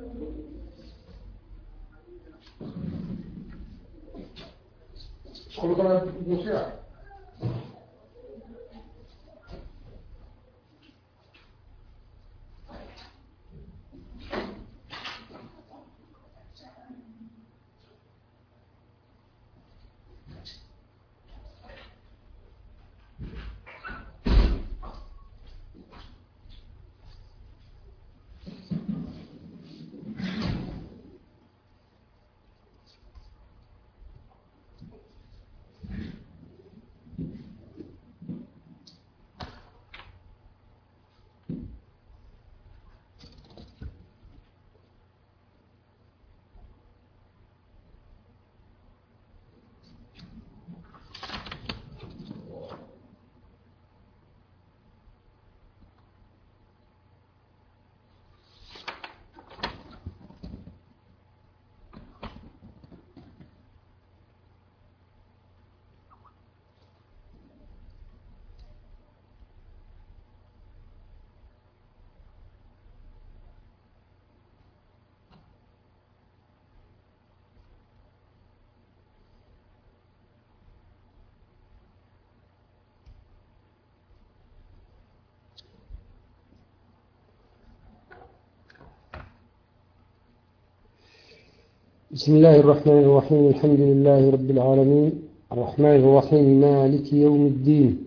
بسم الله الرحمن الرحيم. الحمد لله رب العالمين، الرحمن الرحيم، مالك يوم الدين.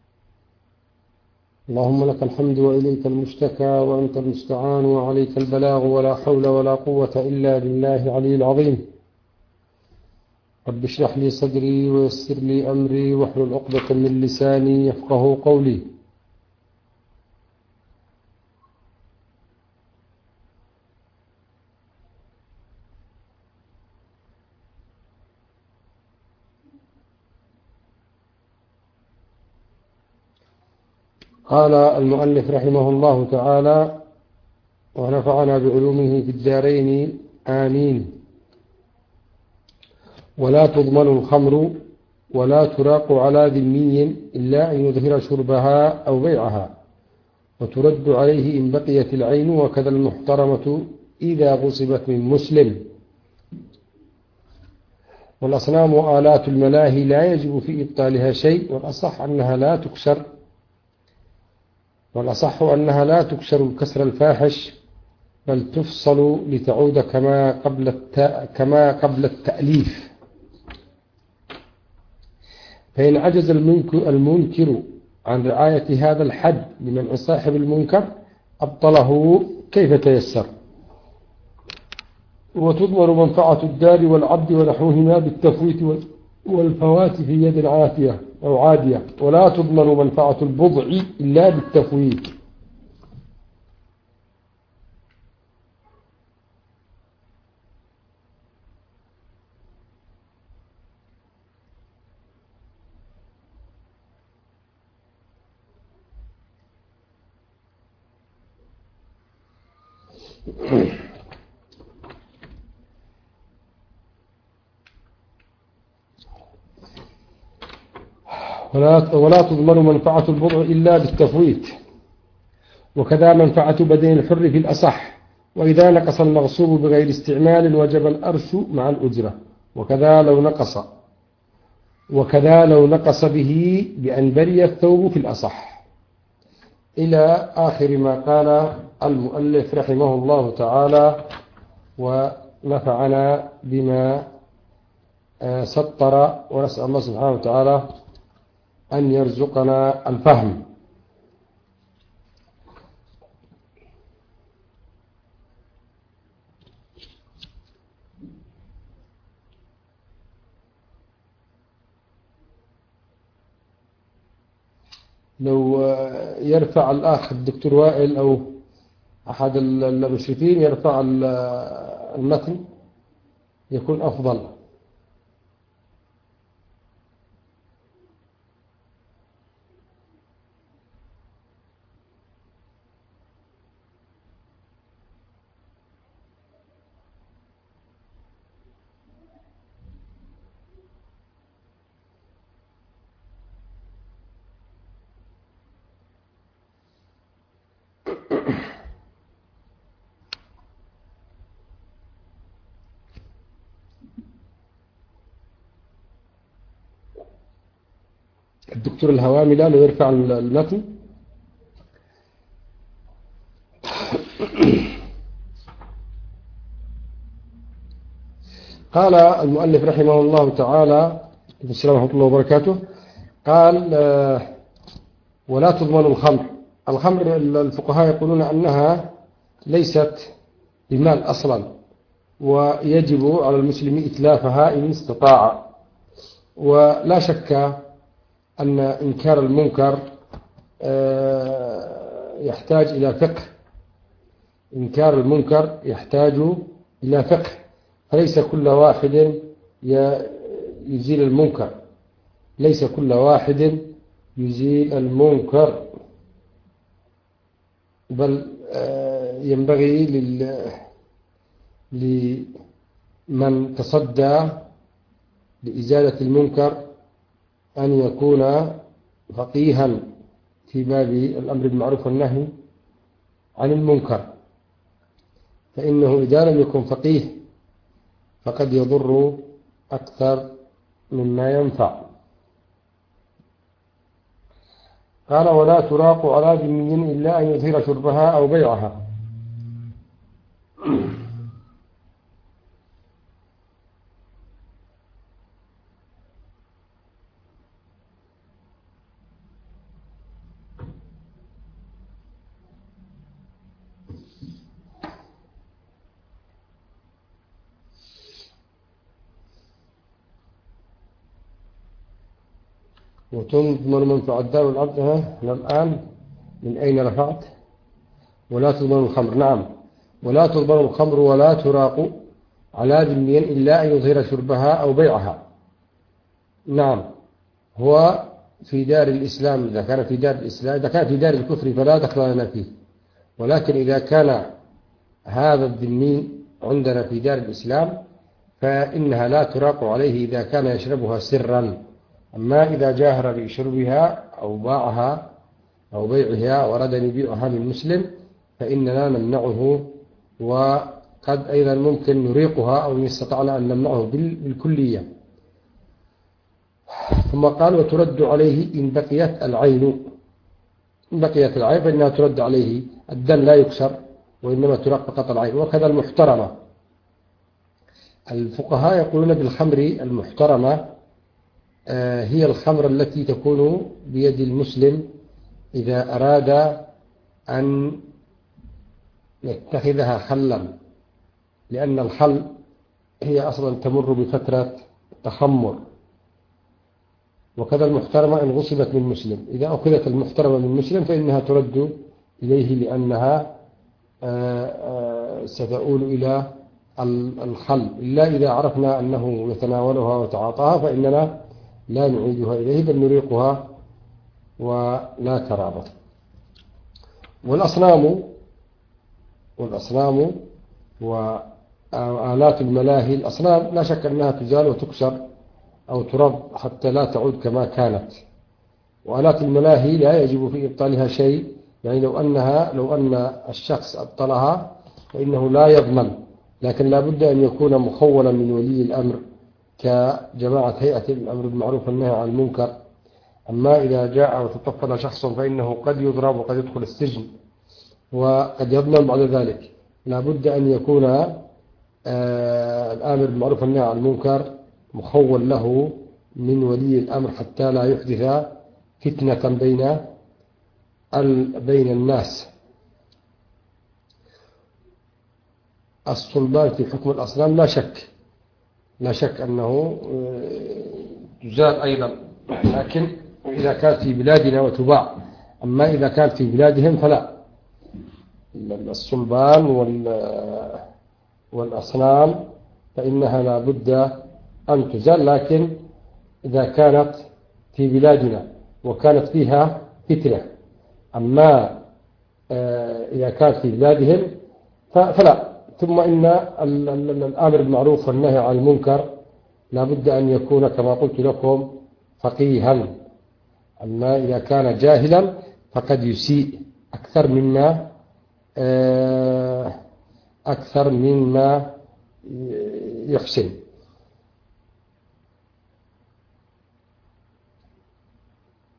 اللهم لك الحمد وإليك المشتكى وأنت المستعان وعليك البلاغ، ولا حول ولا قوة إلا بالله العلي العظيم. رب اشرح لي صدري ويسر لي أمري واحلل عقدة من لساني يفقه قولي. قال المؤلف رحمه الله تعالى: ونفعنا بعلومه في الدارين آمين. ولا تضمن الخمر ولا تراق على ذمي إلا أن يظهر شربها أو بيعها، وترد عليه إن بقيت العين، وكذا المحترمة إذا غصبت من مسلم. والأصنام وآلات الملاهي لا يجب في إبطالها شيء، والأصح أنها لا تكسر الكسر الفاحش، بل تفصل لتعود كما قبل التأليف. فإن عجز المنكر عن رعاية هذا الحد لمنع صاحب المنكر أبطله كيف تيسر. وتضمن منفعة الدار والعبد ونحوهما بالتفويت والفوات في يد عافية أو عادية، ولا تضمن منفعة البضع إلا بالتفويت. ولا تضمن منفعة البضع إلا بالتفويت، وكذا منفعة بدن الحر في الأصح. وإذا نقص المغصوب بغير استعمال وجب الأرث مع الأجرة، وكذا لو نقص به بأن بري الثوب في الأصح، إلى آخر ما قال المؤلف رحمه الله تعالى، ونفعنا بما سطر، ونسأل الله سبحانه وتعالى أن يرزقنا الفهم. لو يرفع الأخ الدكتور وائل أو أحد المشرفين يرفع المتن يكون أفضل. الدكتور الهوامي لو يرفع المتن. قال المؤلف رحمه الله تعالى السلام ورحمة الله وبركاته، قال ولا تضمن الخمر. الخمر الفقهاء يقولون أنها ليست بمال أصلا، ويجب على المسلم إتلافها إن استطاع. ولا شك أن إنكار المنكر يحتاج إلى فقه. إنكار المنكر يحتاج إلى فقه، فليس كل واحد يزيل المنكر، ليس كل واحد يزيل المنكر، بل ينبغي لمن تصدى لإزالة المنكر أن يكون فقيها في باب الأمر بالمعروف والنهي عن المنكر، فإنه إذا لم يكن فقيه فقد يضر أكثر مما ينفع. قال ولا تراق على ذمي إلا أن يظهر شربها أو بيعها. وتضمن منفعة الدار والأرض. الآن من أين رفعت؟ ولا تضمن الخمر. نعم، ولا تضمن الخمر ولا تراق على ذمي إلا أن يظهر شربها أو بيعها. نعم، هو في دار الإسلام إذا كان في دار الإسلام، إذا كان في دار الكفر فلا دخل لنا فيه، ولكن إذا كان هذا الذمي عندنا في دار الإسلام فإنها لا تراق عليه إذا كان يشربها سرا. أما إذا جاهر بشربها أو باعها أو بيعها ورد أن يبيعها من مسلم فإننا نمنعه، وقد أيضا ممكن نريقها أو إن استطعنا أن نمنعه بالكلية. ثم قال وترد عليه إن بقيت العين. إن بقيت العين فإنها ترد عليه، الدم لا يكسر وإنما تراق فقط العين. وكذا المحترمة، الفقهاء يقولون بالخمر المحترمة هي الخمر التي تكون بيد المسلم إذا أراد أن يتخذها خلا، لأن الخل هي أصلا تمر بفترة تخمر. وكذا المحترمة إن غصبت من مسلم، إذا أخذت المحترمة من مسلم فإنها ترد إليه لأنها ستؤول إلى الخل، إلا إذا عرفنا أنه يتناولها وتعاطاها فإننا لا نعيدها إليه بل نريقها ولا ترابط. والأصنام وآلات الملاهي، الأصنام لا شك أنها تزال وتكسر أو ترد حتى لا تعود كما كانت. وآلات الملاهي لا يجب في إبطالها شيء، يعني لو أن الشخص أبطلها فإنه لا يضمن، لكن لا بد أن يكون مخولا من ولي الأمر كجماعة هيئة الأمر بالمعروف والنهي عن المنكر. أما إذا جاء وتطفل شخص فإنه قد يضرب وقد يدخل السجن وقد يضمن بعد ذلك. لا بد أن يكون الآمر بالمعروف والنهي عن المنكر مخول له من ولي الأمر حتى لا يحدث فتنة بين الناس. الصلبان في حكم الأصنام لا شك أنه تزال أيضا، لكن إذا كانت في بلادنا وتباع. أما إذا كانت في بلادهم فلا، الصلبان والأصنام فإنها لا بد أن تزال، لكن إذا كانت في بلادنا وكانت فيها فتنة. أما إذا كانت في بلادهم فلا. ثم إن الأمر بالمعروف والنهي عن المنكر لا بد أن يكون كما قلت لكم فقيها. أما إذا كان جاهلا فقد يسيء أكثر مما يحسن.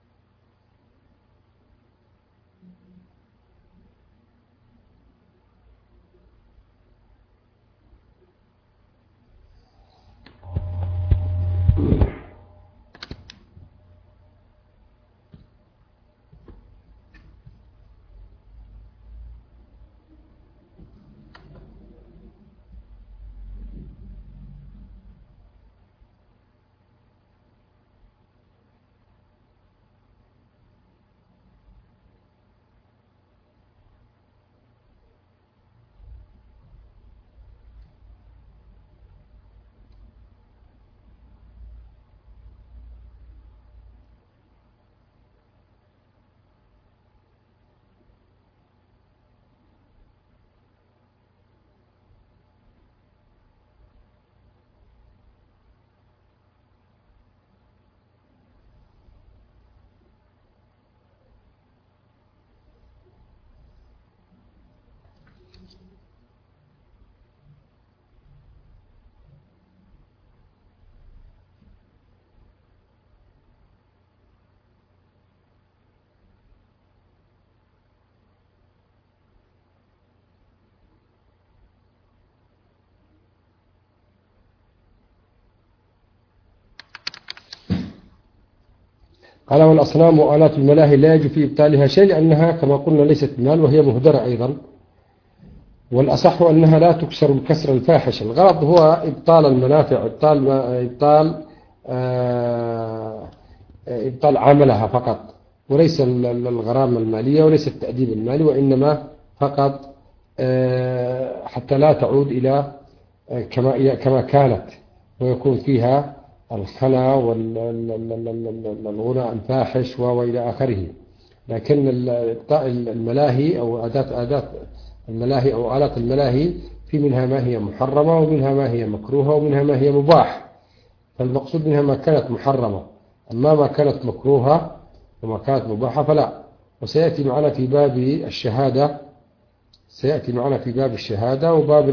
قال والأصنام وآلات الملاهي لا يجب في إبطالها شيء لأنها كما قلنا ليست بمال وهي مهدرة أيضا. والأصح أنها لا تكسر الكسر الفاحش. الغرض هو إبطال المنافع، إبطال عملها فقط، وليس الغرامة المالية وليس التأديب المالي، وإنما فقط حتى لا تعود إلى كما كانت ويكون فيها الخنا والغنى الفاحش وإلى آخره. لكن الملاهي أو آلات الملاهي أو آلات الملاهي في منها ما هي محرمة ومنها ما هي مكروهة ومنها ما هي مباح، فالمقصود منها ما كانت محرمة، أما ما كانت مكروهة وما كانت مباحة فلا. وسيأتي معنا في باب الشهادة وباب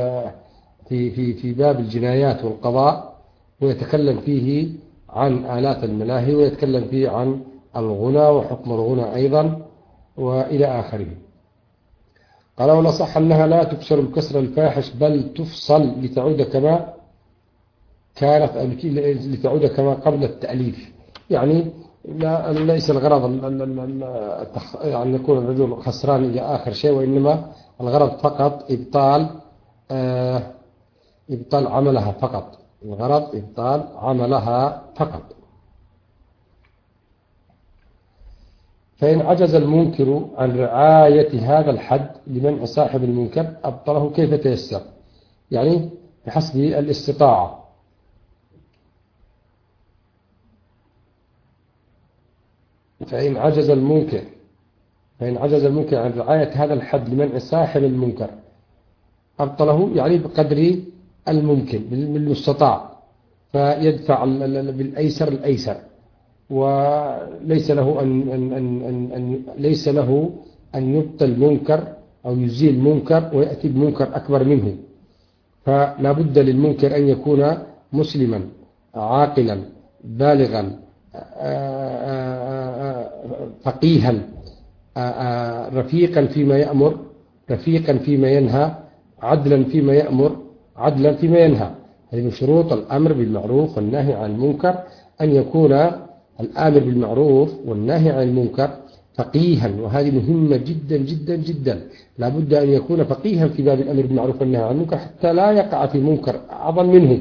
في باب الجنايات والقضاء، ويتكلم فيه عن آلات الملاهي ويتكلم فيه عن الغنى وحكم الغنى أيضا وإلى آخره. قال والأصح أنها لا تكسر الكسر الفاحش بل تفصل لتعود كما كانت لتعود كما قبل التأليف. يعني ليس الغرض أن يكون الرجل خسران إلى آخر شيء، وإنما الغرض فقط إبطال عملها فقط. الغرض إبطال عملها فقط. فإن عجز المنكر عن رعاية هذا الحد لمنع صاحب المنكر أبطله كيف تيسر، يعني بحسب الاستطاعة. فإن عجز المنكر عن رعاية هذا الحد لمنع صاحب المنكر أبطله، يعني بقدر الممكن بالمستطاع، فيدفع بالأيسر الأيسر، وليس له أن يبطل منكر أو يزيل منكر ويأتي بمنكر أكبر منه. فلا بد للمنكر أن يكون مسلما عاقلا بالغا فقيها رفيقا فيما يأمر، رفيقا فيما ينهى، عدلا فيما يأمر، عدلا فيما ينهى. هذه من شروط الأمر بالمعروف والنهي عن المنكر، أن يكون الآمر بالمعروف والنهي عن المنكر فقيها، وهذه مهمة جدا جدا جدا. لا بد أن يكون فقيها في باب الأمر بالمعروف والنهي عن المنكر حتى لا يقع في منكر أعظم منه.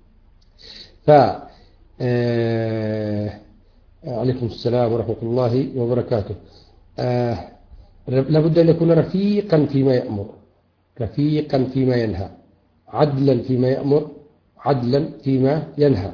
عليكم السلام ورحمة الله وبركاته. لا بد أن يكون رفيقا فيما يأمر، رفيقا فيما ينهى، عدلا فيما يأمر، عدلا فيما ينهى،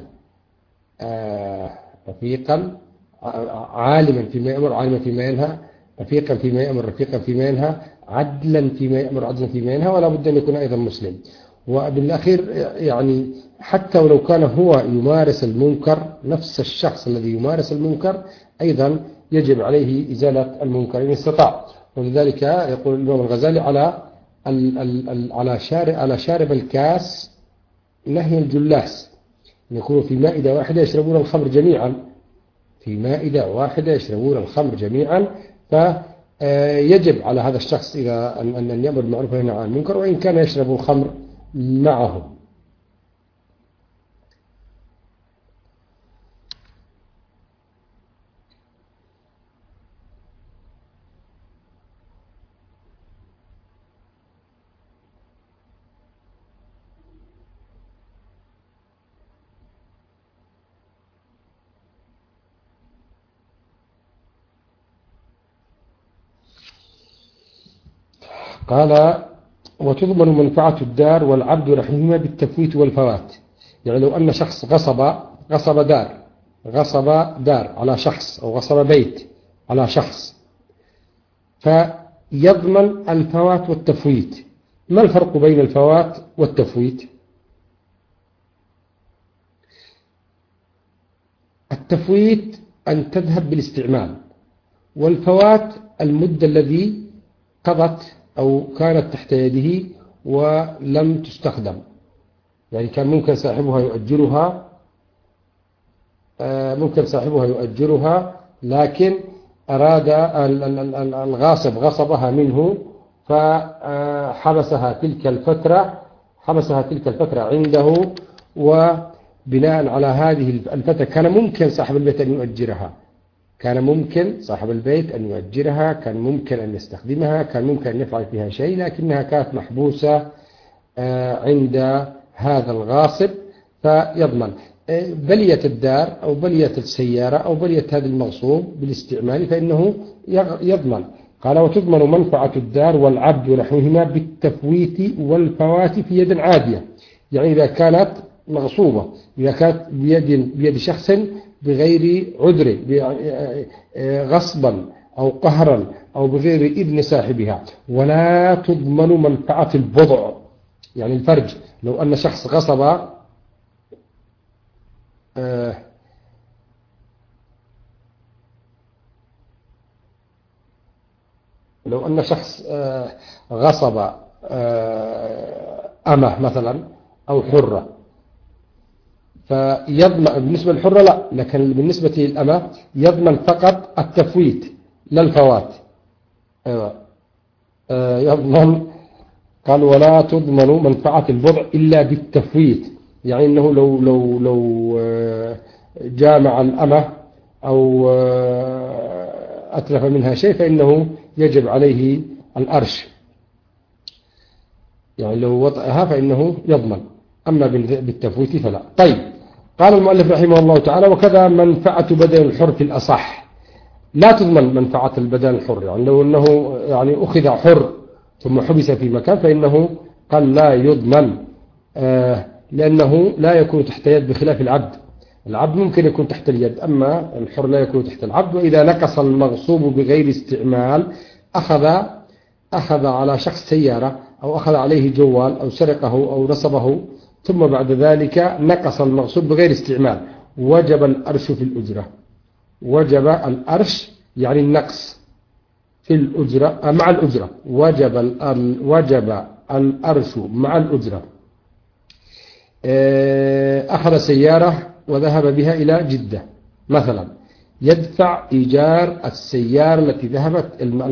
رفيقا عالما فيما يأمر، عالما فيما ينهى، رفيقا فيما يأمر، رفيقا فيما ينهى، عدلا فيما يأمر، عدلا فيما ينهى. ولا بد أن يكون أيضا مسلم. وبالأخير يعني حتى ولو كان هو يمارس المنكر، نفس الشخص الذي يمارس المنكر أيضا يجب عليه إزالة المنكر إن استطاع. ولذلك يقول الإمام الغزالي على شارب الكاس نهي الجلاس، يكونوا في مائدة واحدة يشربون الخمر جميعا، في مائدة واحدة يشربون الخمر جميعا. فيجب على هذا الشخص إذا أن يأمر بالمعروف وينهى عن المنكر وإن كان يشرب الخمر معهم. قال وتضمن منفعة الدار والعبد رحمهما بالتفويت والفوات. يعني لو أن شخص غصب دار على شخص أو غصب بيت على شخص، فيضمن الفوات والتفويت. ما الفرق بين الفوات والتفويت؟ التفويت أن تذهب بالاستعمال، والفوات المدة الذي قضت أو كانت تحت يده ولم تستخدم. يعني كان ممكن صاحبها يؤجرها لكن أراد الغاصب غصبها منه فحبسها تلك الفترة عنده، وبناء على هذه الفترة كان ممكن صاحب البيت أن يؤجرها، كان ممكن صاحب البيت أن يؤجرها، كان ممكن أن يستخدمها، كان ممكن أن يفعل فيها شيء، لكنها كانت محبوسة عند هذا الغاصب فيضمن. بلية الدار أو بلية السيارة أو بلية هذا المغصوب بالاستعمال فإنه يضمن. قال وتضمن منفعة الدار والعبد ونحوهما بالتفويت والفوات في يد عادية. يعني إذا كانت مغصوبة، إذا كانت بيد شخص بغير عذر، غصبا أو قهرا أو بغير إذن صاحبها. ولا تضمن منفعة البضع، يعني الفرج. لو أن شخص غصب غصب أمة مثلا أو حرة، فيضمن بالنسبة للحرة لا، لكن بالنسبة للأمة يضمن فقط التفويت لا الفوات. يضمن. قال ولا تضمن منفعة البضع إلا بالتفويت، يعني أنه لو جامع الأمة أو أتلف منها شيء فإنه يجب عليه الأرش، يعني لو وطئها فإنه يضمن، أما بالتفويت فلا. طيب، قال المؤلف رحمه الله تعالى وكذا منفعة بدن الحر في الأصح. لا تضمن منفعة البدن الحر، يعني لو أنه يعني أخذ حر ثم حبس في مكان فإنه قال لا يضمن، لأنه لا يكون تحت يد بخلاف العبد. العبد ممكن يكون تحت اليد، أما الحر لا يكون تحت العبد. وإذا نقص المغصوب بغير استعمال أخذ على شخص سيارة أو أخذ عليه جوال أو سرقه أو نصبه، ثم بعد ذلك نقص المغصوب بغير استعمال، وجب الأرش في الأجرة. وجب الأرش يعني النقص في الأجرة مع الأجرة، وجب الأرش مع الأجرة. أخذ سيارة وذهب بها إلى جدة مثلا، يدفع إيجار السيارة التي ذهبت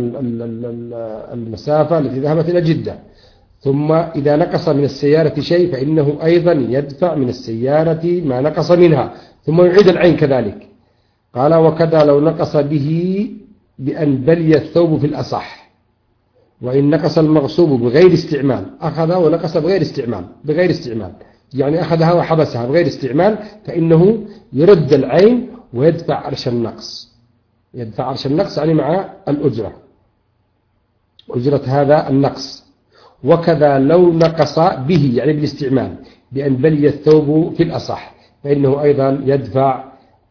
المسافة التي ذهبت إلى جدة. ثم إذا نقص من السيارة شيء فإنه أيضا يدفع من السيارة ما نقص منها، ثم يعيد العين كذلك. قال وكذا لو نقص به بأن بلي الثوب في الأصح، وإن نقص المغصوب بغير استعمال. أخذ ونقص بغير استعمال، يعني أخذها وحبسها بغير استعمال، فإنه يرد العين ويدفع عرش النقص. يدفع عرش النقص يعني مع الأجرة، أجرة هذا النقص. وكذا لو نقص به يعني بالاستعمال بأن بلي الثوب في الأصح، فإنه أيضا يدفع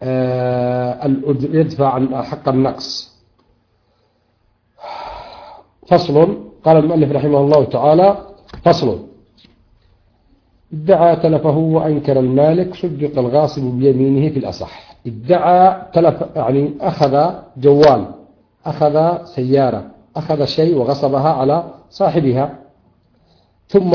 حق النقص. فصل. قال المؤلف رحمه الله تعالى فصل. ادعى تلفه وأنكر المالك صدق الغاصب بيمينه في الأصح. ادعى تلف يعني أخذ جوال، أخذ سيارة، أخذ شيء وغصبها على صاحبها، ثم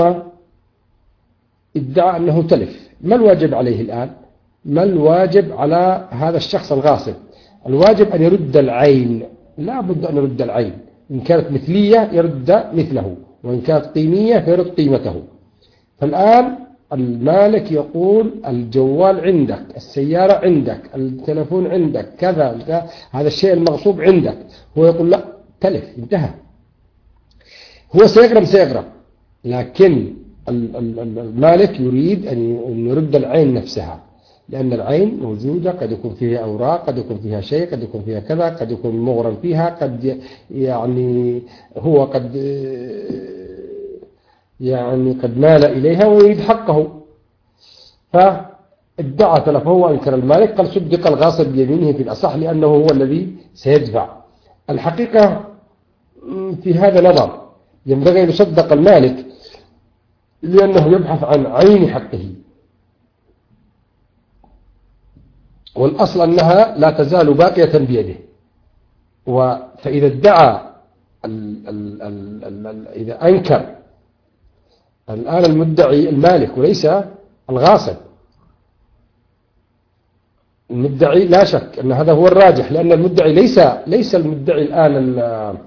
ادعى أنه تلف. ما الواجب عليه الآن؟ ما الواجب على هذا الشخص الغاصب؟ الواجب أن يرد العين، لا بد أن يرد العين. إن كانت مثلية يرد مثله، وإن كانت قيمية فيرد قيمته. فالآن المالك يقول الجوال عندك، السيارة عندك، التلفون عندك، كذا هذا الشيء المغصوب عندك. هو يقول لا، تلف، انتهى. هو سيغرم، لكن المالك يريد أن يرد العين نفسها، لأن العين موجودة، قد يكون فيها أوراق، قد يكون فيها شيء، قد يكون فيها كذا، قد يكون مغرم فيها، قد يعني هو قد مال إليها ويريد حقه. فادعى تلفه وأنكر المالك. قال صدق الغاصب بيمينه في الأصح لأنه هو الذي سيدفع. الحقيقة في هذا نظر، ينبغي أن يصدق المالك لأنه يبحث عن عين حقه، والأصل أنها لا تزال باقية بيده. فإذا ادعى إذا أنكر الآن المدعي المالك وليس الغاصب. المدعي لا شك أن هذا هو الراجح، لأن المدعي ليس المدعي الآن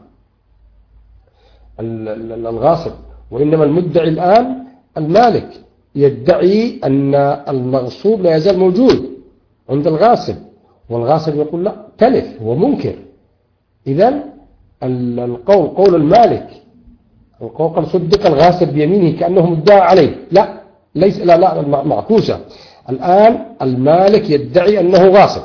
الغاصب، وإنما المدعي الآن المالك يدعي أن المغصوب لا يزال موجود عند الغاصب، والغاصب يقول لا تلف، هو منكر. إذن القول قول المالك، القول قال صدق الغاصب بيمينه كأنه مدعى عليه، لا ليس، لا معكوسة. الآن المالك يدعي أنه غاصب،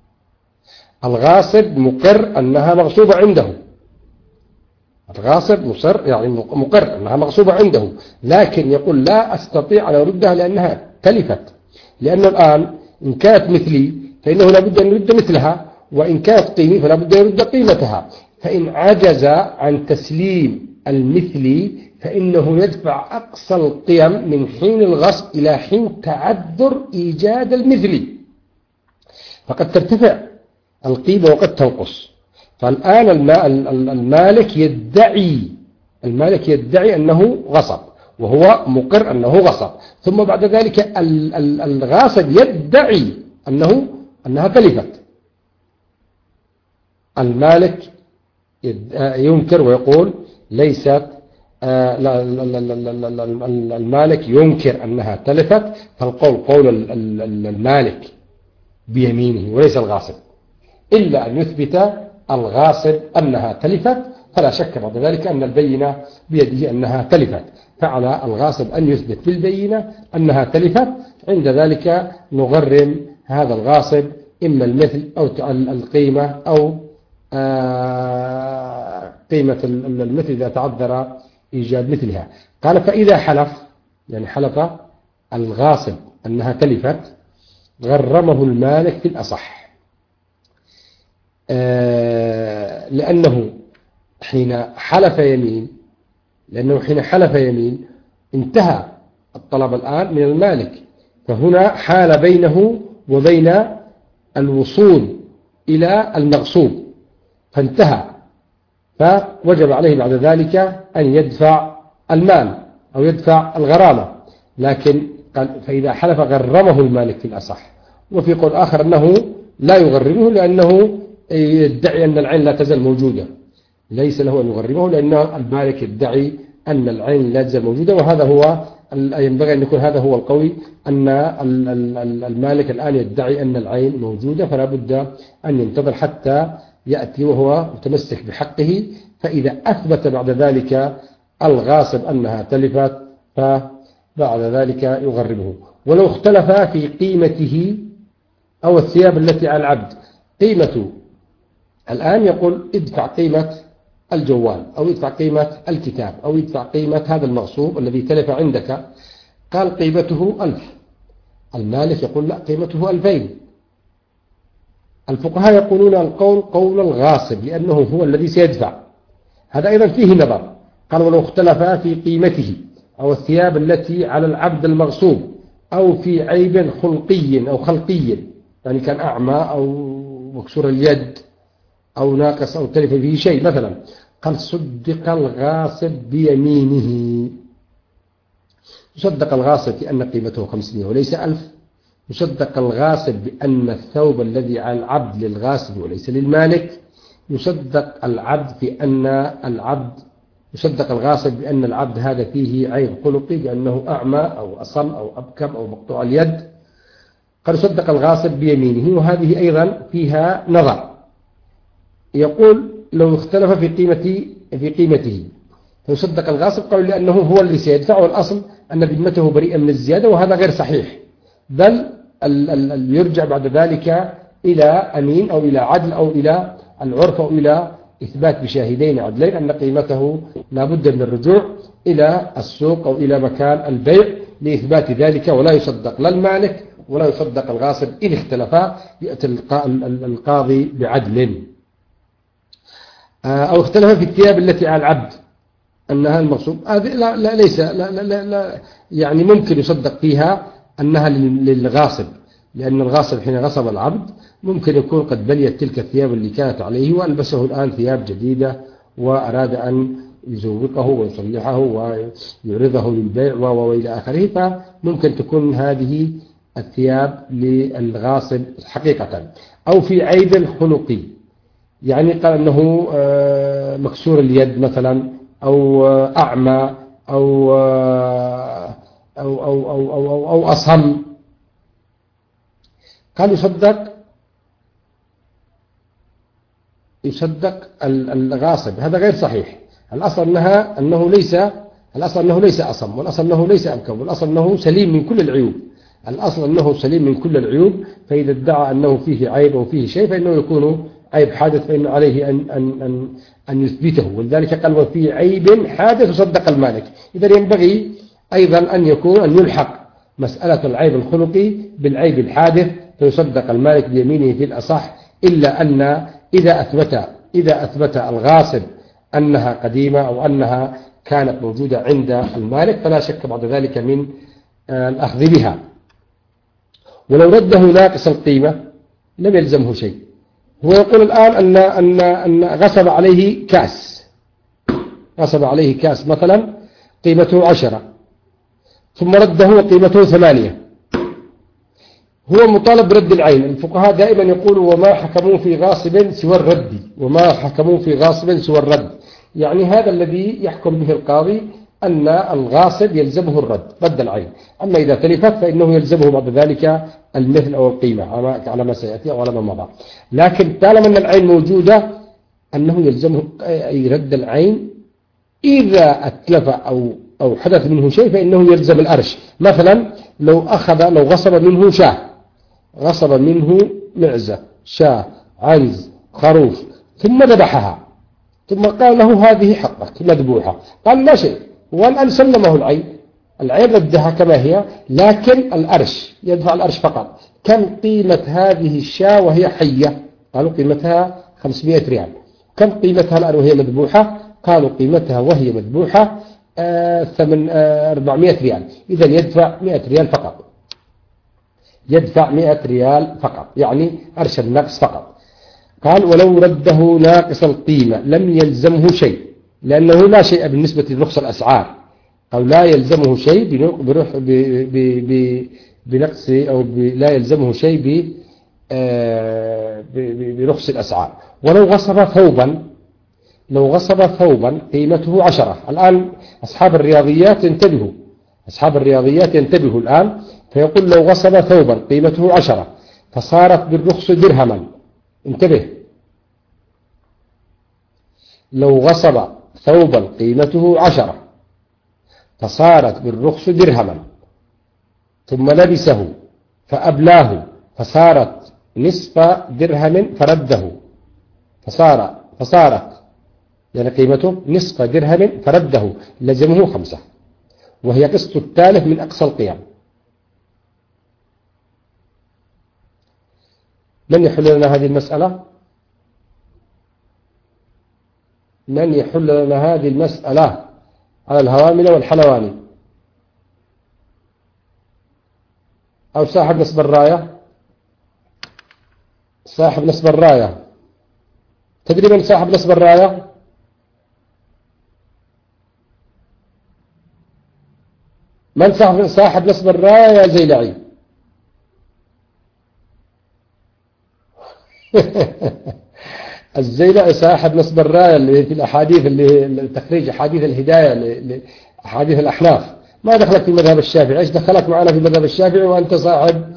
الغاصب مقر أنها مغصوبة عنده، الغاصب مصر يعني مقر أنها مغصوبة عنده، لكن يقول لا أستطيع أن أردها لأنها تلفت. لأنه الآن إن كانت مثلي فإنه لابد أن يرد مثلها، وإن كانت قيمة فلا بد أن يرد قيمتها. فإن عجز عن تسليم المثلي فإنه يدفع أقصى القيم من حين الغصب إلى حين تعذر إيجاد المثلي، فقد ترتفع القيمة وقد تنقص. فالآن المالك يدعي أنه غصب، وهو مقر أنه غصب، ثم بعد ذلك الغاصب يدعي أنها تلفت. المالك ينكر ويقول ليست، المالك ينكر أنها تلفت، فالقول قول المالك بيمينه وليس الغاصب، إلا أن يثبت الغاصب أنها تلفت، فلا شك بعد ذلك أن البينة بيده أنها تلفت، فعلى الغاصب أن يثبت بالبينة أنها تلفت. عند ذلك نغرم هذا الغاصب إما المثل أو القيمة أو قيمة المثل إذا تعذر إيجاد مثلها. قال فإذا حلف، يعني حلف الغاصب أنها تلفت، غرمه المالك في الأصح، لأنه حين حلف يمين انتهى الطلب الآن من المالك، فهنا حال بينه وبين الوصول إلى المغصوب فانتهى، فوجب عليه بعد ذلك أن يدفع المال أو يدفع الغرامة. لكن قال فإذا حلف غرمه المالك في الأصح. وفي قول آخر أنه لا يغرمه لأنه يدعي أن العين لا تزال موجودة، ليس له أن يغرمه لأن المالك يدعي أن العين لا تزال موجودة. وهذا هو ينبغي أن يكون هذا هو القوي، أن المالك الآن يدعي أن العين موجودة، فلا بد أن ينتظر حتى يأتي وهو متمسك بحقه. فإذا أثبت بعد ذلك الغاصب أنها تلفت فبعد ذلك يغرمه. ولو اختلف في قيمته أو الثياب التي على العبد، قيمة الآن يقول ادفع قيمة الجوال أو ادفع قيمة الكتاب أو ادفع قيمة هذا المغصوب الذي تلف عندك، قال قيمته 1000، المالك يقول لا قيمته 2000. الفقهاء يقولون القول قول الغاصب لأنه هو الذي سيدفع، هذا أيضا فيه نظر. قال ولو اختلف في قيمته أو الثياب التي على العبد المغصوب أو في عيب خلقي أو خلقي، يعني كان أعمى أو مكسور اليد أو ناقص أو تلف فيه شيء مثلا، قال صدق الغاصب بيمينه. يصدق الغاصب بأن قيمته 500 وليس 1000، يصدق الغاصب بأن الثوب الذي على العبد للغاصب وليس للمالك، يصدق الغاصب بأن العبد هذا فيه عيب خلقي لأنه أعمى أو أصم أو أبكم أو مقطوع اليد. قال يصدق الغاصب بيمينه، وهذه أيضا فيها نظر. يقول لو اختلف في قيمته فيصدق الغاصب، قالوا لأنه هو اللي سيدفع، والأصل أن ذمته بريئة من الزيادة، وهذا غير صحيح، بل يرجع بعد ذلك إلى أمين أو إلى عدل أو إلى العرف أو إلى إثبات بشاهدين عدلين أن قيمته لا بد من الرجوع إلى السوق أو إلى مكان البيع لإثبات ذلك، ولا يصدق لا المالك ولا يصدق الغاصب. إن اختلفا يأتي القاضي بعدل. أو اختلف في الثياب التي على العبد أنها المغصوب، هذه لا يعني ممكن يصدق فيها أنها للغاصب، لأن الغاصب حين غصب العبد ممكن يكون قد بليت تلك الثياب اللي كانت عليه وألبسه الآن ثياب جديدة وأراد أن يزوقه ويصلحه ويعرضه للبيع وإلى آخره، فممكن تكون هذه الثياب للغاصب حقيقة. أو في عيب خلقي، يعني قال أنه مكسور اليد مثلا أو أعمى أو أصم، قال يصدق يصدق الغاصب، هذا غير صحيح. الأصل أنه ليس أصم، والأصل أنه ليس أبكم، والأصل أنه سليم من كل العيوب. الأصل أنه سليم من كل العيوب، فإذا ادعى أنه فيه عيب أو فيه شيء فإنه يكون عيب حادث، فإن عليه أن يثبته. ولذلك قال وفي عيب حادث صدق المالك. إذا ينبغي أيضا أن يلحق مسألة العيب الخلقي بالعيب الحادث، فيصدق المالك بيمينه في الأصح، إلا أن إذا أثبت الغاصب أنها قديمة أو أنها كانت موجودة عند المالك فلا شك بعد ذلك من الأخذ بها. ولو رده ناقص القيمة لم يلزمه شيء. هو يقول الآن أن غصب عليه كاس مثلا قيمته 10 ثم رده وقيمته 8، هو مطالب برد العين. الفقهاء دائما يقولوا وما حكموا في غاصب سوى الرد، يعني هذا الذي يحكم به القاضي أن الغاصب يلزمه رد العين. أما إذا تلفت فإنه يلزمه بعد ذلك المثل أو القيمة على ما سيأتي أو على ما مضى. لكن طالما أن العين موجودة أنه يلزمه أي رد العين. إذا أتلف أو حدث منه شيء فإنه يلزم الأرش. مثلا لو غصب منه شاة، غصب منه معزة، شاة، عنز، خروف، ثم ذبحها، ثم قال له هذه حقك مذبوحة، قال لا شيء، والآن سلمه العين ردها كما هي، لكن الأرش يدفع الأرش فقط. كم قيمة هذه الشاة وهي حية؟ قالوا قيمتها 500 ريال. كم قيمتها الآن وهي مذبوحة؟ قالوا قيمتها وهي مذبوحة 400 ريال. إذا يدفع 100 ريال فقط، يعني أرش النقص فقط. قال ولو رده ناقص القيمة لم يلزمه شيء، لأنه لا شيء بالنسبة لرخص الأسعار، أو لا يلزمه شيء بنقص، أو لا يلزمه شيء برخص الأسعار. ولو غصب ثوبا قيمته 10. الآن أصحاب الرياضيات ينتبهوا الآن، فيقول لو غصب ثوبا قيمته 10 فصارت بالرخص درهما. انتبه، لو غصب ثوبا قيمته 10 فصارت بالرخص درهما، ثم لبسه فأبلاه فصارت نصف درهم فرده، فصارت يعني قيمته نصف درهم فرده، لزمه 5، وهي قسط التالف من أقصى القيام. من يحل لنا هذه المسألة؟ من يحل لنا هذه المسألة على الهوامل والحلواني؟ أو صاحب نصب الراية. تدري من صاحب نصب الراية؟ من صاحب نصب الراية يا زيلعي؟ الزيلعي صاحب نصب الراية اللي في الأحاديث، اللي تخريج أحاديث الهداية لأحاديث الأحناف. ما دخلك في مذهب الشافعي؟ إيش دخلك معنا في مذهب الشافعي وأنت صاحب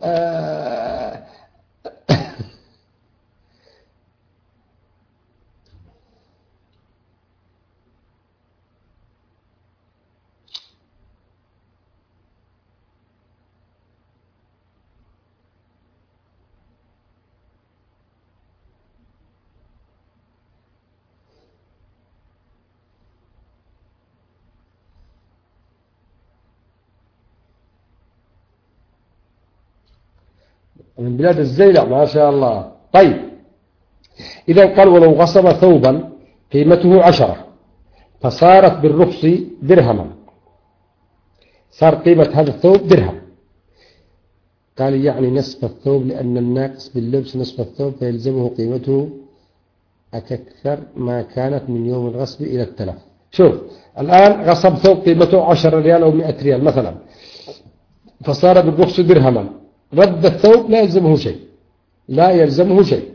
من بلاد الزيلع ما شاء الله. طيب، إذا قال ولو غصب ثوبا قيمته 10 فصارت بالرخص درهما، صار قيمة هذا الثوب درهم. قال يعني نصف الثوب، لأن الناقص باللبس نصف الثوب فيلزمه قيمته أكثر ما كانت من يوم الغصب إلى التلف. شوف الآن غصب ثوب قيمته 10 ريال أو 100 ريال مثلا، فصار بالرخص درهما، رد الثوب لا يلزمه شيء،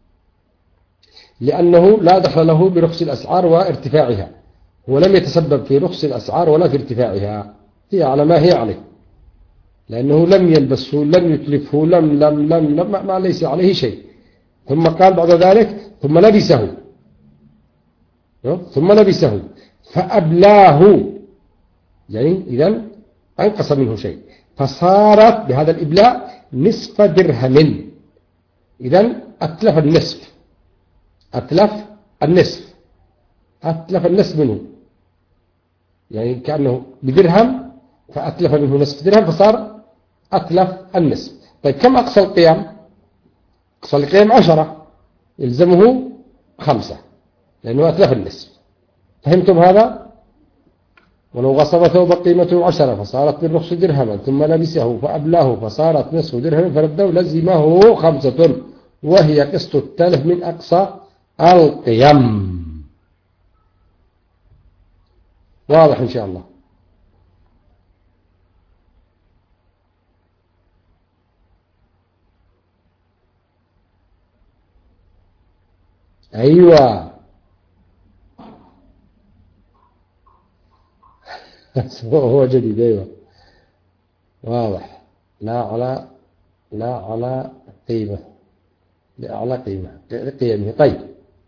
لأنه لا دخل له برخص الأسعار وارتفاعها، ولم يتسبب في رخص الأسعار ولا في ارتفاعها، هي على ما هي عليه، لأنه لم يلبسه، لم يتلفه، لم ما ليس عليه شيء، ثم قال بعد ذلك ثم لبسه فأبلاه، يعني إذا أنقص منه شيء، فصارت بهذا الإبلاء نصف درهم. إذا أتلف النصف منه، يعني كأنه بدرهم فأتلف منه نصف درهم فصار أتلف النصف. طيب كم أقصى القيام؟ أقصى القيام 10، يلزمه 5 لأنه أتلف النصف. فهمتم هذا؟ ولو غصب ثوب قيمته 10 فصارت بالرخص درهما ثم لبسه فأبلاه فصارت نصف درهم فرده لزمه 5، وهي قسط التلف من أقصى القيم. واضح إن شاء الله. أيوة هو جديد. أيوة واضح. لا على قيمة، لأعلى قيمه. طيب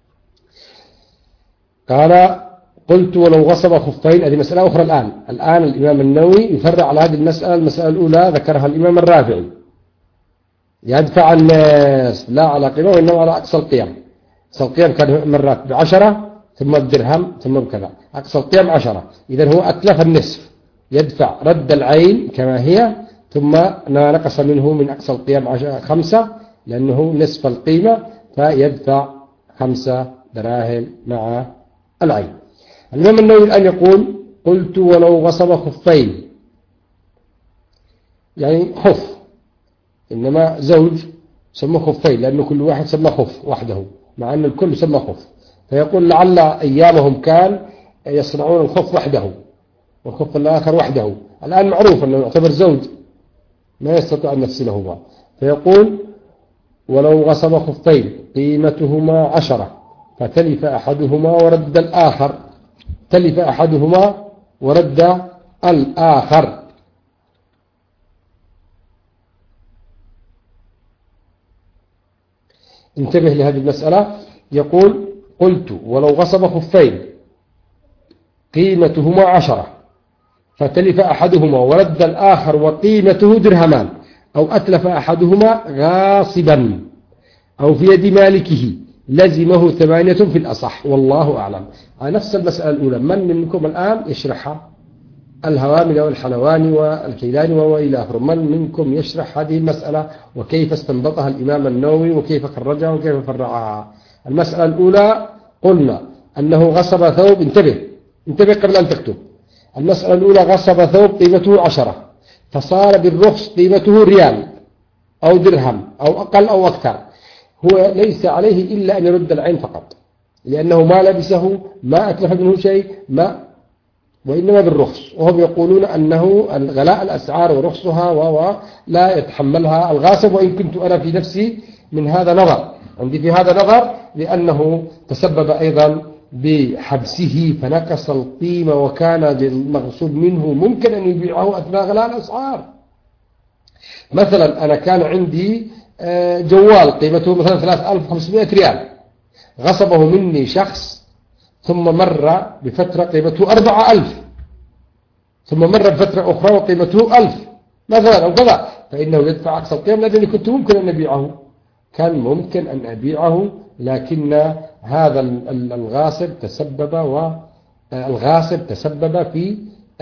قال قلت ولو غصب خفين. هذه مسألة أخرى. الآن الإمام النووي يفرع على هذه المسألة الأولى ذكرها الإمام الرافعي، يدفع الناس لا على قيمة وإنما على أقصى القيم. أقصى القيم كان مرات ب10 ثم بدرهم ثم بكذا، أقصى القيم 10. إذن هو أتلف النصف، يدفع رد العين كما هي ثم نقص منه من أقصى القيم 5 لأنه نصف القيمة، فيدفع 5 دراهم مع العين. الإمام النووي الآن يقول قلت ولو غصب خفين، يعني خف، إنما زوج سمى خفين لأنه كل واحد سمى خف وحده مع أن الكل سمى خف. فيقول لعل أيامهم كان يصنعون الخف وحده والخف الآخر وحده. الآن معروف أنه يعتبر زوج ما يستطيع أن يفصلهما، فيقول ولو غصب خفين قيمتهما 10 فتلف أحدهما ورد الآخر، انتبه لهذه المسألة. يقول قلت ولو غصب خفين قيمتهما 10 فتلف أحدهما ورد الآخر وقيمته درهمان، أو أتلف أحدهما غاصبا أو في يد مالكه لزمه 8 في الأصح، والله أعلم. على نفس المسألة الأولى. من منكم الآن يشرحها؟ الهوامل والحلواني والكيلاني وإلى آخره. من منكم يشرح هذه المسألة وكيف استنبطها الإمام النووي وكيف خرجها وكيف فرعها؟ المسألة الأولى قلنا أنه غصب ثوب. انتبه قبل أن تكتب. المسألة الأولى غصب ثوب قيمته 10 فصار بالرخص قيمته ريال أو درهم أو أقل أو أكثر، هو ليس عليه إلا أن يرد العين فقط، لأنه ما لبسه، ما أتلف منه شيء، وإنما بالرخص. وهم يقولون أنه الغلاء الأسعار ورخصها لا يتحملها الغاصب. وإن كنت أنا في نفسي من هذا نظر، عندي في هذا نظر، لأنه تسبب أيضا بحبسه فنقص القيمة، وكان المغصوب منه ممكن أن يبيعه أثناء غلاء الأسعار. مثلا أنا كان عندي جوال قيمته مثلا 3500 ريال، غصبه مني شخص ثم مر بفترة قيمته 4000، ثم مر بفترة أخرى وقيمته 1000 مثلا أو كذا، فإنه يدفع أقصى القيمة الذي كنت ممكن أن أبيعه. كان ممكن أن أبيعه، لكن هذا الغاصب تسبب في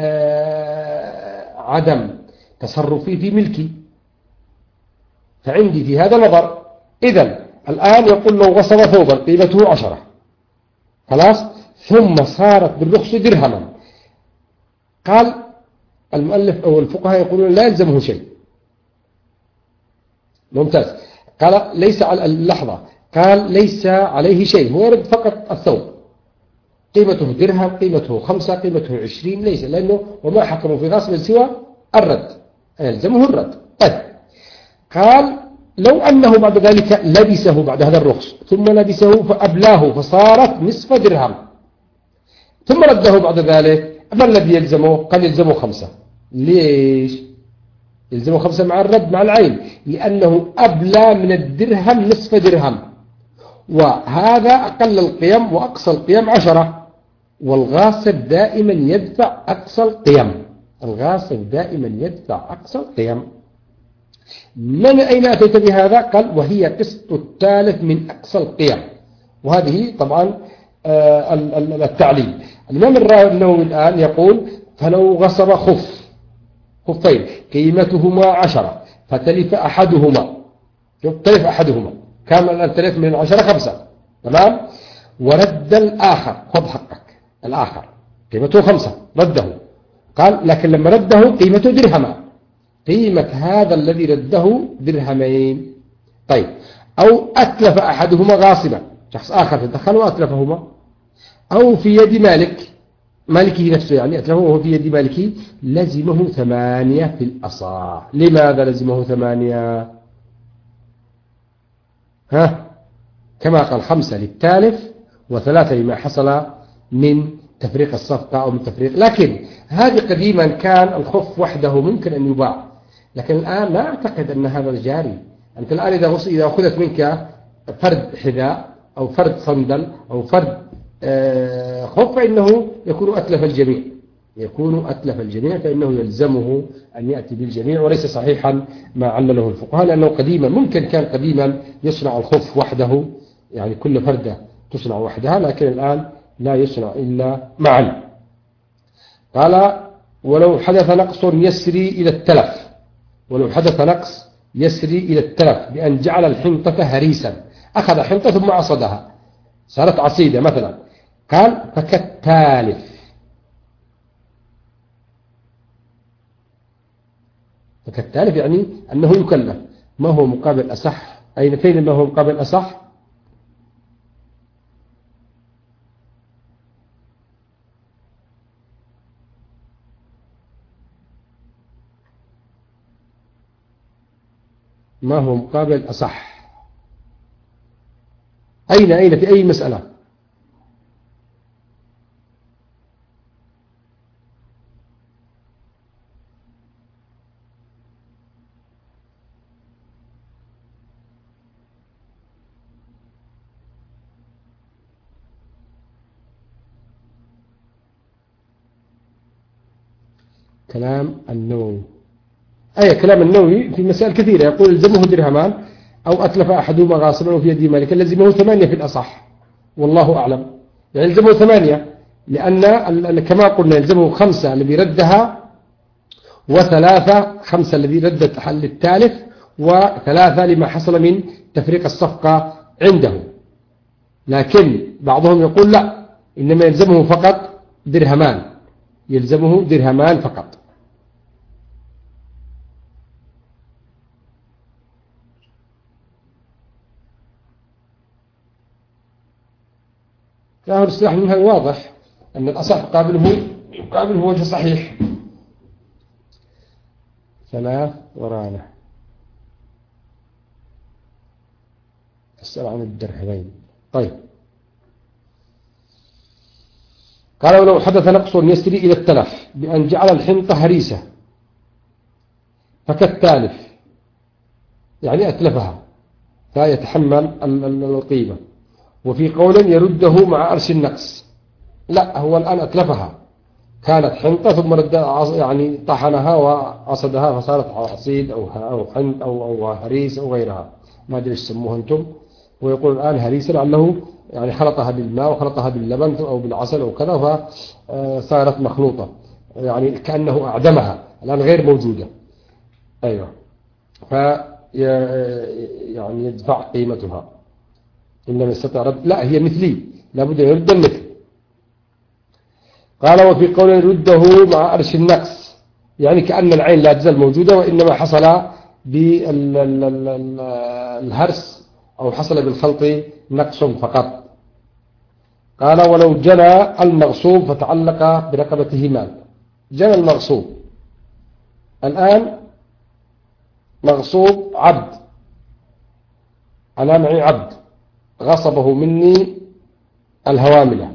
عدم تصرفي في ملكي، فعندي في هذا نظر. إذن الآن يقول لو غصب ثوبا قيمته 10 خلاص ثم صارت بالرخص درهما، قال المؤلف أو الفقهاء يقولون لا يلزمه شيء. ممتاز. قال ليس على اللحظة، قال ليس عليه شيء، هو يرد فقط الثوب، قيمته درهم، قيمته 5، قيمته 20، ليس، لأنه وما حكموا في غصب سوى الرد، يلزمه الرد. طيب قال لو أنه بعد ذلك لبسه بعد هذا الرخص، ثم لبسه فأبلاه فصارت نصف درهم، ثم رده بعد ذلك، ما الذي يلزمه؟ قال يلزمه 5. ليش يلزمه 5 مع الرد مع العين؟ لأنه أبلى من الدرهم نصف درهم، وهذا أقل القيم وأقصى القيم 10، والغاصب دائما يدفع أقصى القيم. الغاصب دائما يدفع أقصى القيم. من أين أتيت بهذا؟ قال وهي قسط الثالث من أقصى القيم. وهذه طبعا التعليل. الإمام النووي الآن يقول فلو غصب خفين قيمتهما 10 فتلف أحدهما، تلف أحدهما، كان التلف من 10 5، تمام، ورد الآخر، خذ حقك، الآخر قيمته 5 رده، قال لكن لما رده قيمته درهما، قيمة هذا الذي رده درهمين. طيب، أو أتلف أحدهما غاصبا، شخص آخر تدخل وأتلفهما، أو في يد مالكه نفسه، يعني أتلفه وهو في يد مالكه، لزمه 8 في الأصح. لماذا لزمه 8؟ كما قال 5 للتالف و3 لما حصل من تفريق الصفقة أو من تفريق. لكن هذه قديما كان الخف وحده ممكن أن يباع، لكن الآن لا أعتقد أن هذا الجاري. أنت الآن إذا أخذت منك فرد حذاء أو فرد صندل أو فرد خف، فإنه يكون أتلف الجميع، فإنه يلزمه أن يأتي بالجميع، وليس صحيحا ما علله الفقهاء، لأنه قديما كان قديما يصنع الخف وحده، يعني كل فردة تصنع وحدها، لكن الآن لا يصنع إلا معا. قال ولو حدث نقص يسري إلى التلف، بأن جعل الحنطة هريسا، أخذ حنطة ثم عصدها صارت عصيدة مثلا، قال فكالتالف يعني أنه يكلف. ما هو مقابل أصح؟ فين ما هو مقابل أصح؟ ما هو مقابل أصح؟ أين في أي مسألة؟ كلام النووي. كلام النووي في مسائل كثيرة، يقول الزمه درهمان، أو أتلف أحدهما غاصبا وفي يد مالك لزمه 8 في الأصح، والله أعلم. يعني يلزمه 8، لأن كما قلنا يلزمه 5 الذي ردها، و3 5 الذي ردت حل التالف، و3 لما حصل من تفريق الصفقة عنده. لكن بعضهم يقول لا، إنما يلزمه فقط درهمان، فقط. ظاهر السلاح منها واضح أن الأصح قابله وجه صحيح. 3 ورانا أسأل عن الدرهمين. طيب، قال ولو حدث نقص يسري إلى التلف بأن جعل الحنطة هريسة فكالتالف، يعني أتلفها فيتحمل القيمة. وفي قول يرده مع أرش النقص، لا، هو الآن أتلفها، كانت حنطة ثم رد، يعني طحنها وعصدها فصارت عصيد أو حنط أو هريس أو غيرها، ما أدري ايش يسموها أنتم. ويقول الآن هريسة لعله يعني خلطها بالماء وخلطها باللبن أو بالعسل أو كذا، فصارت مخلوطة، يعني كأنه أعدمها، الآن غير موجودة. أيوة، يعني يدفع قيمتها إن لم يستطع رد. لا، هي مثلي، لابد أن يرد المثل. قال وفي قول يرده مع أرش النقص، يعني كأن العين لا تزال موجودة، وإنما حصل بالهرس أو حصل بالخلط نقص فقط. قال ولو جنى المغصوب فتعلق برقبته مال. جنى المغصوب، الآن مغصوب عبد، أنا معي عبد غصبه مني الهواملة،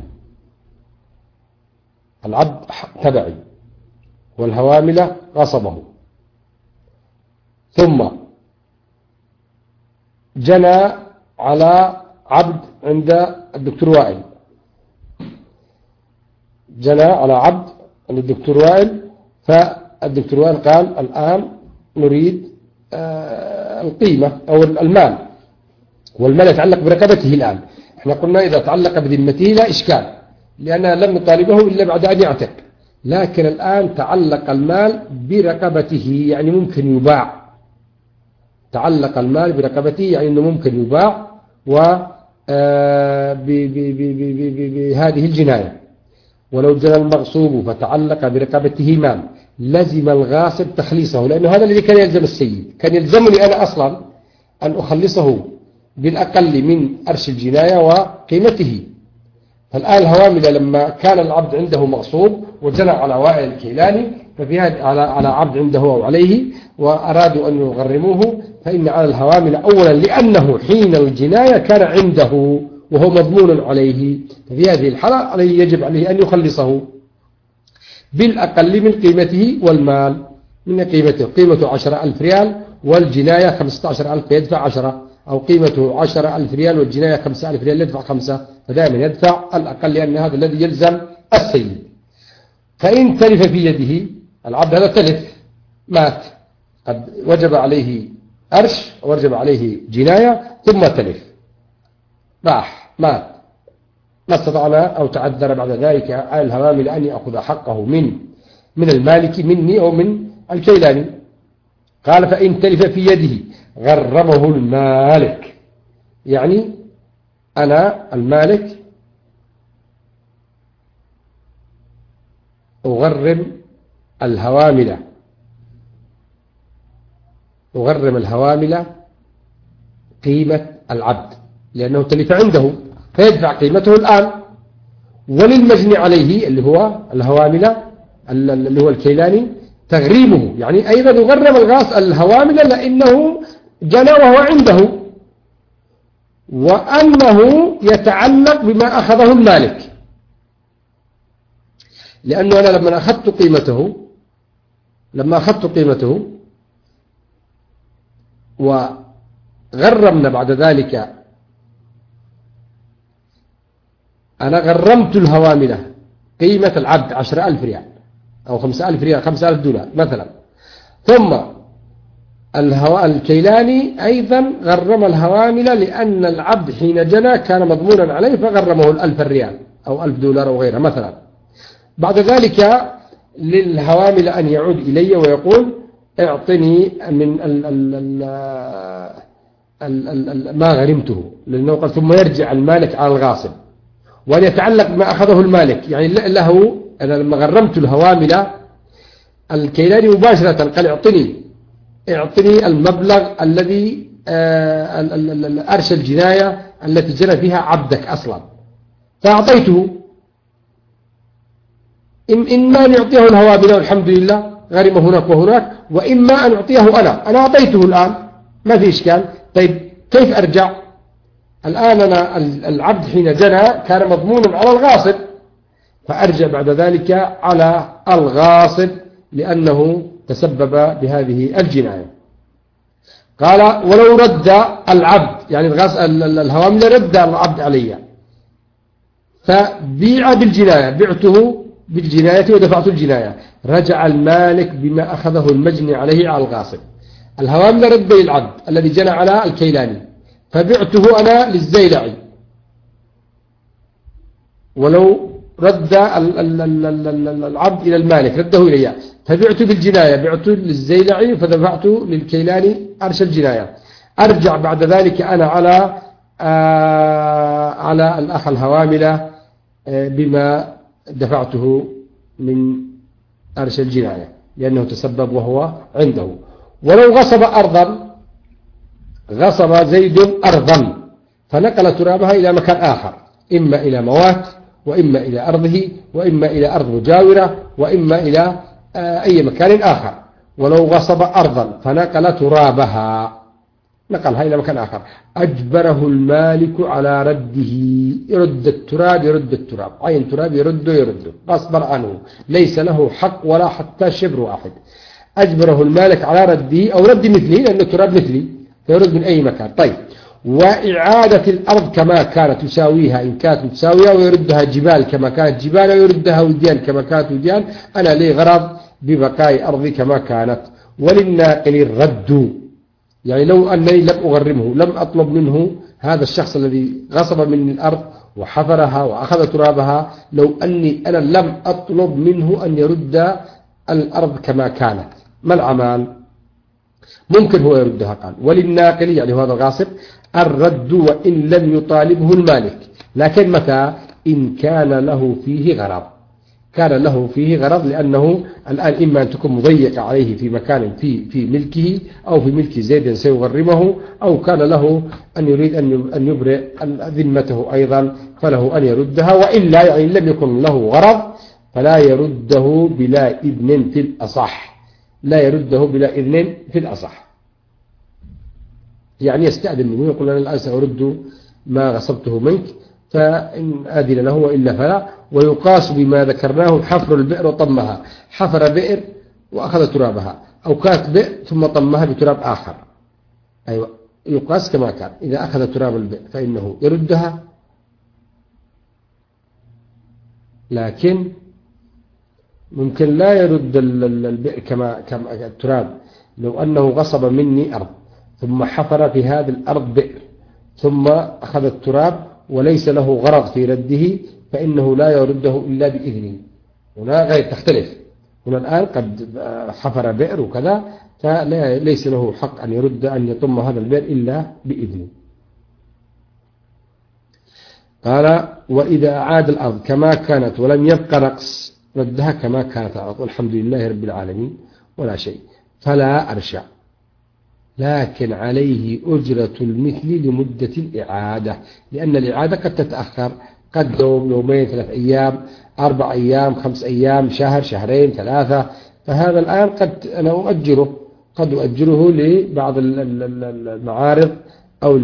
العبد تبعي والهواملة غصبه، ثم جنى على عبد عند الدكتور وائل، جنى على عبد عند الدكتور وائل، فالدكتور وائل قال الآن نريد القيمة أو المال، والمال يتعلق برقبته الآن. احنا قلنا إذا تعلق بذمته لا إشكال، لأننا لم نطالبه إلا بعد أن يعتق، لكن الآن تعلق المال برقبته، يعني ممكن يباع. تعلق المال برقبته يعني أنه ممكن يباع بهذه الجناية. ولو جنى المغصوب فتعلق برقبته مال لزم الغاصب تخليصه، لأنه هذا الذي كان يلزم السيد. كان يلزمني أنا أصلا أن أخلصه بالأقل من أرش الجناية وقيمته. فالآن الهوامل لما كان العبد عنده مغصوب وجنى على وائل الكيلاني ففي على عبد عنده أو عليه وأرادوا أن يغرموه، فإن على الهوامل أولا لأنه حين الجناية كان عنده وهو مضمون عليه، ففي هذه الحالة عليه يجب عليه أن يخلصه بالأقل من قيمته والمال. من قيمته، قيمته 10,000 ريال والجناية 15,000 يدفع 10، أو قيمته 10,000 ريال والجناية 5,000 ريال يدفع 5، فدائما يدفع الأقل لأن هذا الذي يلزم السيد. فإن تلف في يده العبد، هذا تلف مات، قد وجب عليه أرش ووجب عليه جناية ثم تلف راح مات، ما استطعنا أو تعذر بعد ذلك على الهوامل أن يأخذ حقه من المالك مني أو من الكيلاني. قال فإن تلف في يده غرمه المالك، يعني أنا المالك أغرم الهوامل قيمة العبد لأنه تلف عنده، فيدفع قيمته الآن. وللمجني عليه اللي هو الهوامل اللي هو الكيلاني تغريمه، يعني أيضا يغرم الغاص الهوامل لأنه جنى وهو عنده، وأنه يتعلق بما أخذه المالك. لأنه أنا لما أخذت قيمته وغرمنا بعد ذلك، أنا غرمت الهوامل قيمة العبد 10,000 ريال أو 5,000 ريال، 5,000 دولار مثلا، ثم الكيلاني أيضا غرم الهوامل لأن العبد حين جنى كان مضمونا عليه فغرمه 1,000 ريال أو 1,000 دولار أو غيرها مثلا. بعد ذلك للهوامل أن يعود إلي ويقول اعطني من ما غرمته، لأنه قال ثم يرجع المالك على الغاصب وأن يتعلق بما أخذه المالك. يعني له أنا لما غرمت الهوامل الكيلاني مباشرة قال اعطني المبلغ الذي أرش الجناية التي جنى فيها عبدك أصلا، فأعطيته. إما أن يعطيه الهوامل والحمد لله غرم هناك وهناك، وإما أن أعطيه أنا أعطيته الآن ما في إشكال. طيب كيف أرجع الآن؟ أنا العبد حين جنى كان مضمون على الغاصب، فأرجع بعد ذلك على الغاصب لأنه تسبب بهذه الجناية. قال ولو رد العبد، يعني الهوامل رد العبد علي، فبيع بالجناية، بعته بالجناية ودفعت الجناية، رجع المالك بما أخذه المجني عليه على الغاصب. الهوامل رد العبد الذي جنى على الكيلاني، فبعته أنا للزيلعي. ولو رد العبد إلى المالك رده إليه، فبعته بالجناية، بعته للزيلعي فدفعت للكيلاني أرش الجناية. أرجع بعد ذلك أنا على الأخ الهوامل بما دفعته من أرش الجناية لأنه تسبب وهو عنده. ولو غصب زيد أرضا فنقل ترابها إلى مكان آخر، إما إلى موات وإما إلى أرضه وإما إلى أرض مجاورة وإما إلى أي مكان آخر. ولو غصب أرضا فنقل ترابها، نقلها إلى مكان آخر، أجبره المالك على رده. يرد التراب، عين تراب يرده غصبا عنه، ليس له حق ولا حتى شبر واحد. أجبره المالك على رده أو رد مثلي، لأن التراب مثلي فيرد من أي مكان. طيب وإعادة الأرض كما كانت يساويها إن كانت متساوية، ويردها جبال كما كانت جبال، ويردها وديان كما كانت وديان. أنا لي غرض ببقاء أرضي كما كانت. وللناقل الرد، يعني لو أنني لم أغرمه، لم أطلب منه هذا الشخص الذي غصب مني الأرض وحفرها وأخذ ترابها، لو أني أنا لم أطلب منه أن يرد الأرض كما كانت، ما العمل؟ ممكن هو يردها. قال وللناقل يعني هذا الغاصب الرد وإن لم يطالبه المالك، لكن متى؟ إن كان له فيه غرض. كان له فيه غرض، لأنه الآن إما أن تكون مضيقة عليه في مكان في ملكه أو في ملك زيد سيغرمه، أو كان له أن يريد أن يبرئ ذمته أيضا، فله أن يردها. وإلا يعني لم يكن له غرض فلا يرده بلا إذن في الأصح، لا يرده بلا إذن في الأصح. يعني يستأذن منه، يقول أنا الآن سأرد ما غصبته منك، فإن أذن له وإلا فلا. ويقاس بما ذكرناه حفر البئر وطمها، حفر بئر وأخذ ترابها، أو كانت بئر ثم طمها بتراب آخر، أيوة يقاس كما كان. إذا أخذ تراب البئر فإنه يردها، لكن ممكن لا يرد البئر كما التراب. لو أنه غصب مني أرض ثم حفر في هذه الأرض بئر ثم أخذ التراب وليس له غرض في رده، فإنه لا يرده إلا بإذنه. هنا غير تختلف. هنا الآن قد حفر بئر وكذا، فليس له حق أن يرد أن يطم هذا البئر إلا بإذنه. قال وإذا أعاد الأرض كما كانت ولم يبقى نقص ردها كما كانت الأرض، والحمد لله رب العالمين ولا شيء، فلا أرشع، لكن عليه أجرة المثل لمدة الإعادة، لأن الإعادة قد تتأخر، قد يوم يومين 3 أيام 4 أيام 5 أيام شهر شهرين 3. فهذا الآن قد أنا أؤجره، قد أؤجره لبعض المعارض أو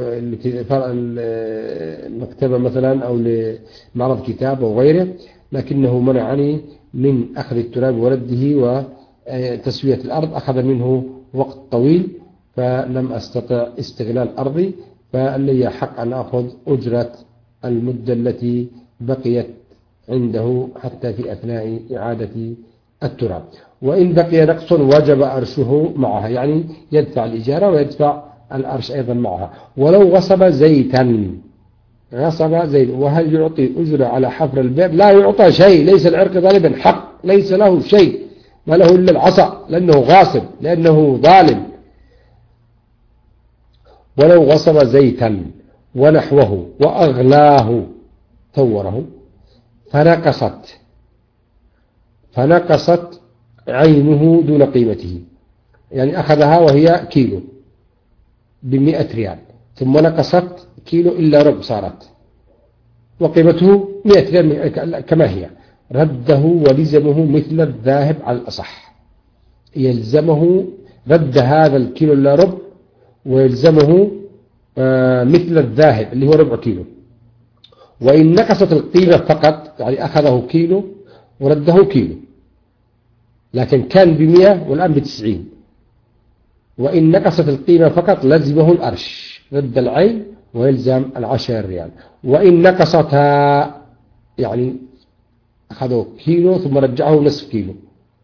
المكتبة مثلا أو لمعرض كتاب أو غيره، لكنه منعني من أخذ التراب ورده وتسوية الأرض، أخذ منه وقت طويل فلم أستطع استغلال أرضي، فلي حق أن أخذ أجرة المدة التي بقيت عنده حتى في أثناء إعادة التراب. وإن بقي نقص وجب أرشه معها، يعني يدفع الإجارة ويدفع الأرش أيضا معها. ولو غصب زيتا، غصب زيت، وهل يعطي أجرة على حفر البئر؟ لا يعطى شيء، ليس العرق ظالما حق، ليس له شيء، ما له إلا العصا، لأنه غاصب، لأنه ظالم. ولو غصب زيتا ونحوه وأغلاه ثوره فنقصت عينه دون قيمته، يعني أخذها وهي كيلو ب100 ريال، ثم نقصت كيلو إلا ربع صارت، وقيمته 100 ريال كما هي، رده ولزمه مثل الذاهب على الأصح، يلزمه رد هذا الكيلو إلا ربع، ويلزمه مثل الذاهب اللي هو ربع كيلو. وإن نقصت القيمة فقط، يعني أخذه كيلو ورده كيلو، لكن كان ب100 والآن ب90، وإن نقصت القيمة فقط لزمه الأرش، رد العين ويلزم 10 ريال. وإن نقصتها يعني أخذه كيلو ثم رجعه نصف كيلو،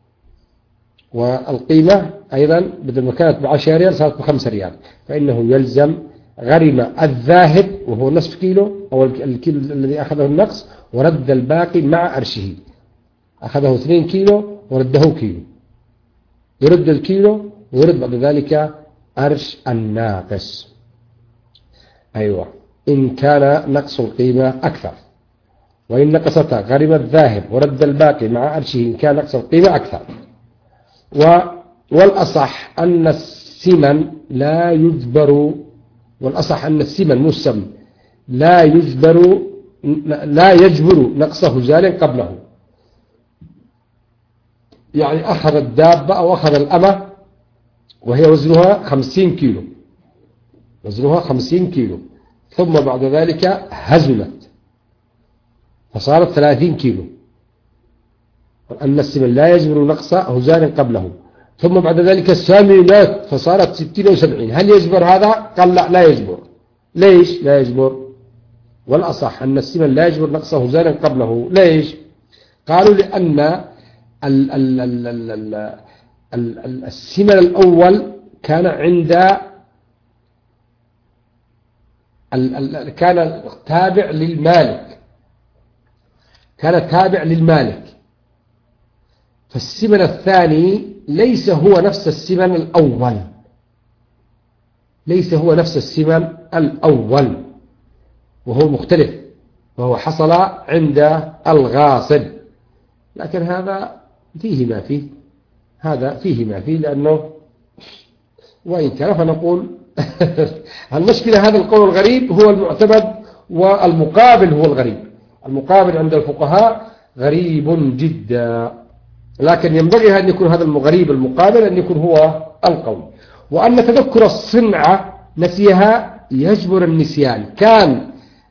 والقيمة أيضا بدل ما كانت ب10 ريال صارت ب5 ريال، فإنه يلزم غرم الذاهب وهو نصف كيلو أو الكيلو الذي أخذه النقص، ورد الباقي مع أرشه، أخذه 2 كيلو ورده كيلو، يرد الكيلو ويرد بعد ذلك أرش الناقص. أيوة إن كان نقص القيمة أكثر. وإن نقصتها غرم الذاهب ورد الباقي مع أرشه إن كان نقص القيمة أكثر. والأصح أن الثمن لا يجبر، والأصح أن الثمن مسمى لا يجبر نقصه زال قبله، يعني أخذ الدابة أو أخذ الأمة وهي وزنها 50 كيلو، وزنها 50 كيلو، ثم بعد ذلك هزلت فصارت 30 كيلو، أن الثمن لا يجبر نقص هزال قبله، ثم بعد ذلك سمنت فصارت 60 أو 70، هل يجبر هذا؟ قال لا، لا يجبر، ليش لا يجبر؟ والأصح أن السمن لا يجبر نقص أوزان قبله. ليش؟ قالوا لأن السمن الأول كان عند كان تابع للمالك، كان تابع للمالك، فالسمن الثاني ليس هو نفس السمن الأول، ليس هو نفس السمن الأول، وهو مختلف، وهو حصل عند الغاصب. لكن هذا فيه ما فيه، هذا فيه ما فيه، لأنه وإن كان فنقول المشكلة هذا القول الغريب هو المعتمد، والمقابل هو الغريب. المقابل عند الفقهاء غريب جدا، لكن ينبغي أن يكون هذا الغريب المقابل أن يكون هو القول. وأن تذكر الصنعة نسيها يجبر النسيان كان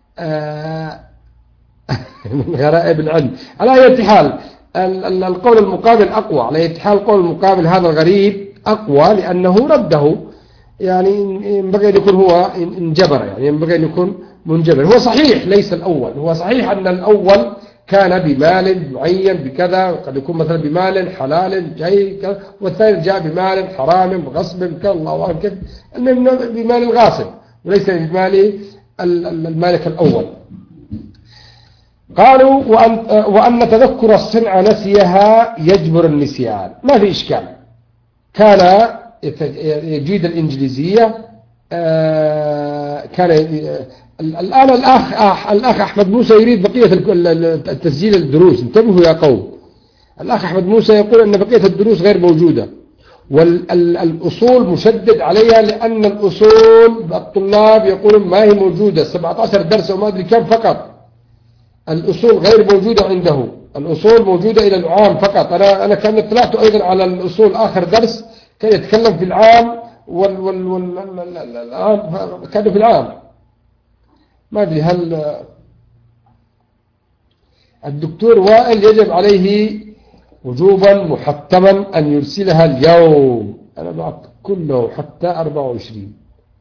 من غرائب العلم. على أي حال القول المقابل أقوى، على أي حال القول المقابل هذا الغريب أقوى، لأنه رده، يعني ينبغي أن يكون هو انجبر، يعني ينبغي أن يكون منجبر. هو صحيح ليس الأول، هو صحيح أن الأول كان بمال معين بكذا، قد يكون مثلا بمال حلال جاي، والثاني جاء بمال حرام غصب كذا، الله أعلم كيف، بمال الغاصب وليس بمال المالك الأول. قالوا وأن تذكر الصنعة نسيها يجبر النسيان، ما في إشكال. كان يجيد الإنجليزية، كان الآن الأخ أحمد موسى يريد بقية التسجيل الدروس. انتبهوا يا قوم، الأخ أحمد موسى يقول أن بقية الدروس غير موجودة، والأصول مشدد عليها، لأن الأصول الطلاب يقولون ما هي موجودة، 17 درس وما أدري كم فقط. الأصول غير موجودة عنده، الأصول موجودة إلى العام فقط. أنا كان اطلعت أيضا على الأصول آخر درس كان يتكلم في العام كان في العام. ما أدري هل الدكتور وائل يجب عليه وجوبا محتما أن يرسلها اليوم. أنا بعد كله حتى 24.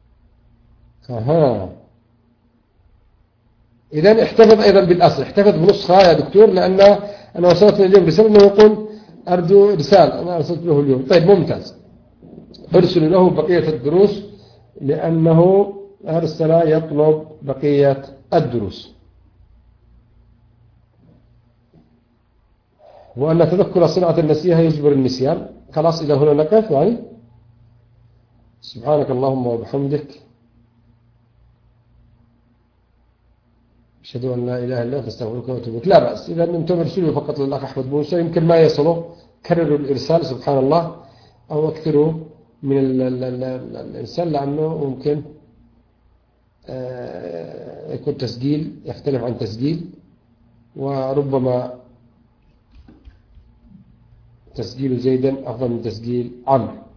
إذن احتفظ أيضا بالأصل، احتفظ بنسخة يا دكتور، لأن أنا وصلت اليوم رسالة أنه يقول أرجو رسالة، أنا أرسلت له اليوم. طيب ممتاز، أرسل له بقية الدروس، لأنه أرسل يطلب بقية الدروس. وأن تذكر صنعة النسيها يجبر النسيان. خلاص إلى هنا نقف يعني. سبحانك اللهم وبحمدك، أشهد أن لا إله إلا أنت أستغفرك وأتوب إليك. لا بأس، إذا أنتم ارسلوا فقط للأخ أحمد موسى، يمكن ما يصلوا، كرروا الإرسال سبحان الله، أو أكثروا من الإرسال، لأنه ممكن يكون تسجيل يختلف عن تسجيل، وربما تسجيل زيدا أفضل من تسجيل عمرو.